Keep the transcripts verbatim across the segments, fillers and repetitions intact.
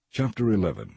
Chapter eleven.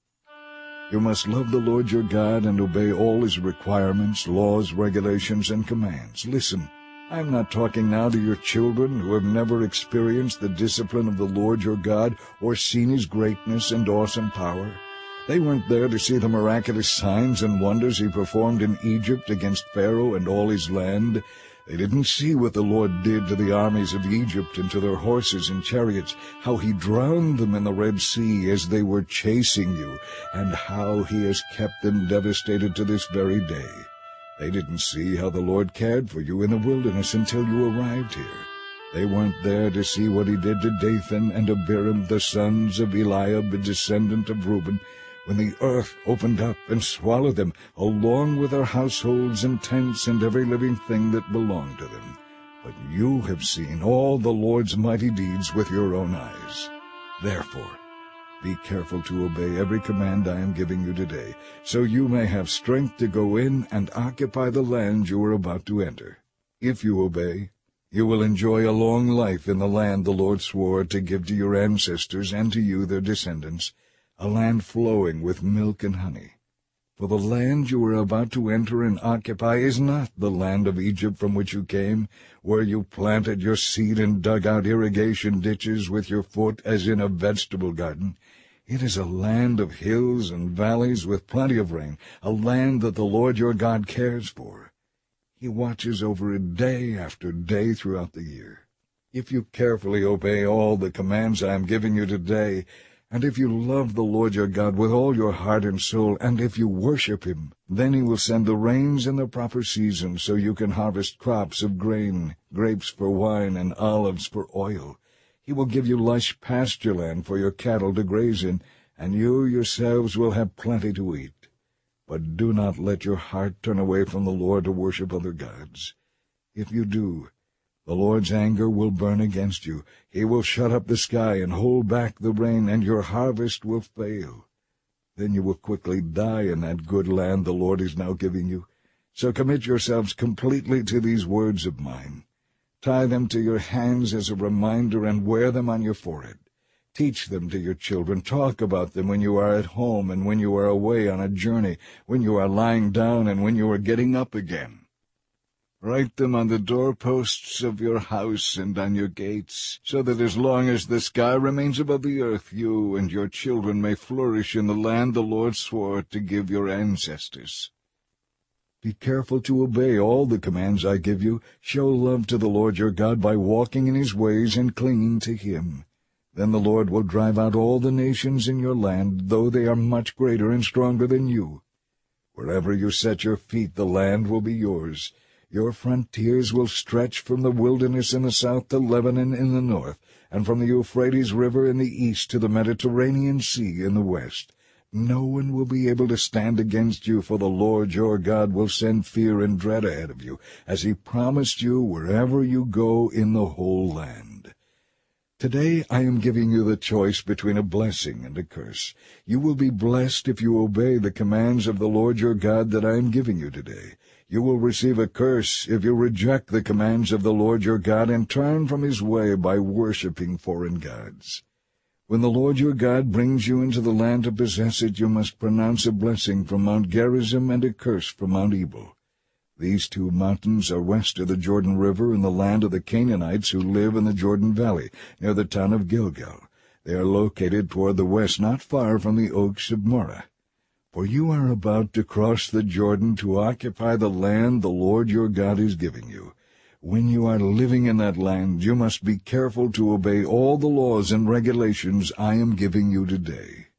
You must love the Lord your God and obey all his requirements, laws, regulations, and commands. Listen, I am not talking now to your children who have never experienced the discipline of the Lord your God or seen his greatness and awesome power. They weren't there to see the miraculous signs and wonders he performed in Egypt against Pharaoh and all his land. They didn't see what the Lord did to the armies of Egypt and to their horses and chariots, how he drowned them in the Red Sea as they were chasing you, and how he has kept them devastated to this very day. They didn't see how the Lord cared for you in the wilderness until you arrived here. They weren't there to see what he did to Dathan and Abiram, the sons of Eliab, a descendant of Reuben, when the earth opened up and swallowed them, along with their households and tents and every living thing that belonged to them. But you have seen all the Lord's mighty deeds with your own eyes. Therefore, be careful to obey every command I am giving you today, so you may have strength to go in and occupy the land you are about to enter. If you obey, you will enjoy a long life in the land the Lord swore to give to your ancestors and to you, their descendants, a land flowing with milk and honey. For the land you are about to enter and occupy is not the land of Egypt from which you came, where you planted your seed and dug out irrigation ditches with your foot as in a vegetable garden. It is a land of hills and valleys with plenty of rain, a land that the Lord your God cares for. He watches over it day after day throughout the year. If you carefully obey all the commands I am giving you today, and if you love the Lord your God with all your heart and soul, and if you worship him, then he will send the rains in the proper season, so you can harvest crops of grain, grapes for wine, and olives for oil. He will give you lush pasture land for your cattle to graze in, and you yourselves will have plenty to eat. But do not let your heart turn away from the Lord to worship other gods. If you do, the Lord's anger will burn against you. He will shut up the sky and hold back the rain, and your harvest will fail. Then you will quickly die in that good land the Lord is now giving you. So commit yourselves completely to these words of mine. Tie them to your hands as a reminder and wear them on your forehead. Teach them to your children. Talk about them when you are at home and when you are away on a journey, when you are lying down and when you are getting up again. Write them on the doorposts of your house and on your gates, so that as long as the sky remains above the earth, you and your children may flourish in the land the Lord swore to give your ancestors. Be careful to obey all the commands I give you. Show love to the Lord your God by walking in his ways and clinging to him. Then the Lord will drive out all the nations in your land, though they are much greater and stronger than you. Wherever you set your feet, the land will be yours. Your frontiers will stretch from the wilderness in the south to Lebanon in the north, and from the Euphrates River in the east to the Mediterranean Sea in the west. No one will be able to stand against you, for the Lord your God will send fear and dread ahead of you, as he promised you wherever you go in the whole land. Today I am giving you the choice between a blessing and a curse. You will be blessed if you obey the commands of the Lord your God that I am giving you today. You will receive a curse if you reject the commands of the Lord your God and turn from his way by worshipping foreign gods. When the Lord your God brings you into the land to possess it, you must pronounce a blessing from Mount Gerizim and a curse from Mount Ebal. These two mountains are west of the Jordan River in the land of the Canaanites who live in the Jordan Valley, near the town of Gilgal. They are located toward the west, not far from the oaks of Moreh. For you are about to cross the Jordan to occupy the land the Lord your God is giving you. When you are living in that land, you must be careful to obey all the laws and regulations I am giving you today.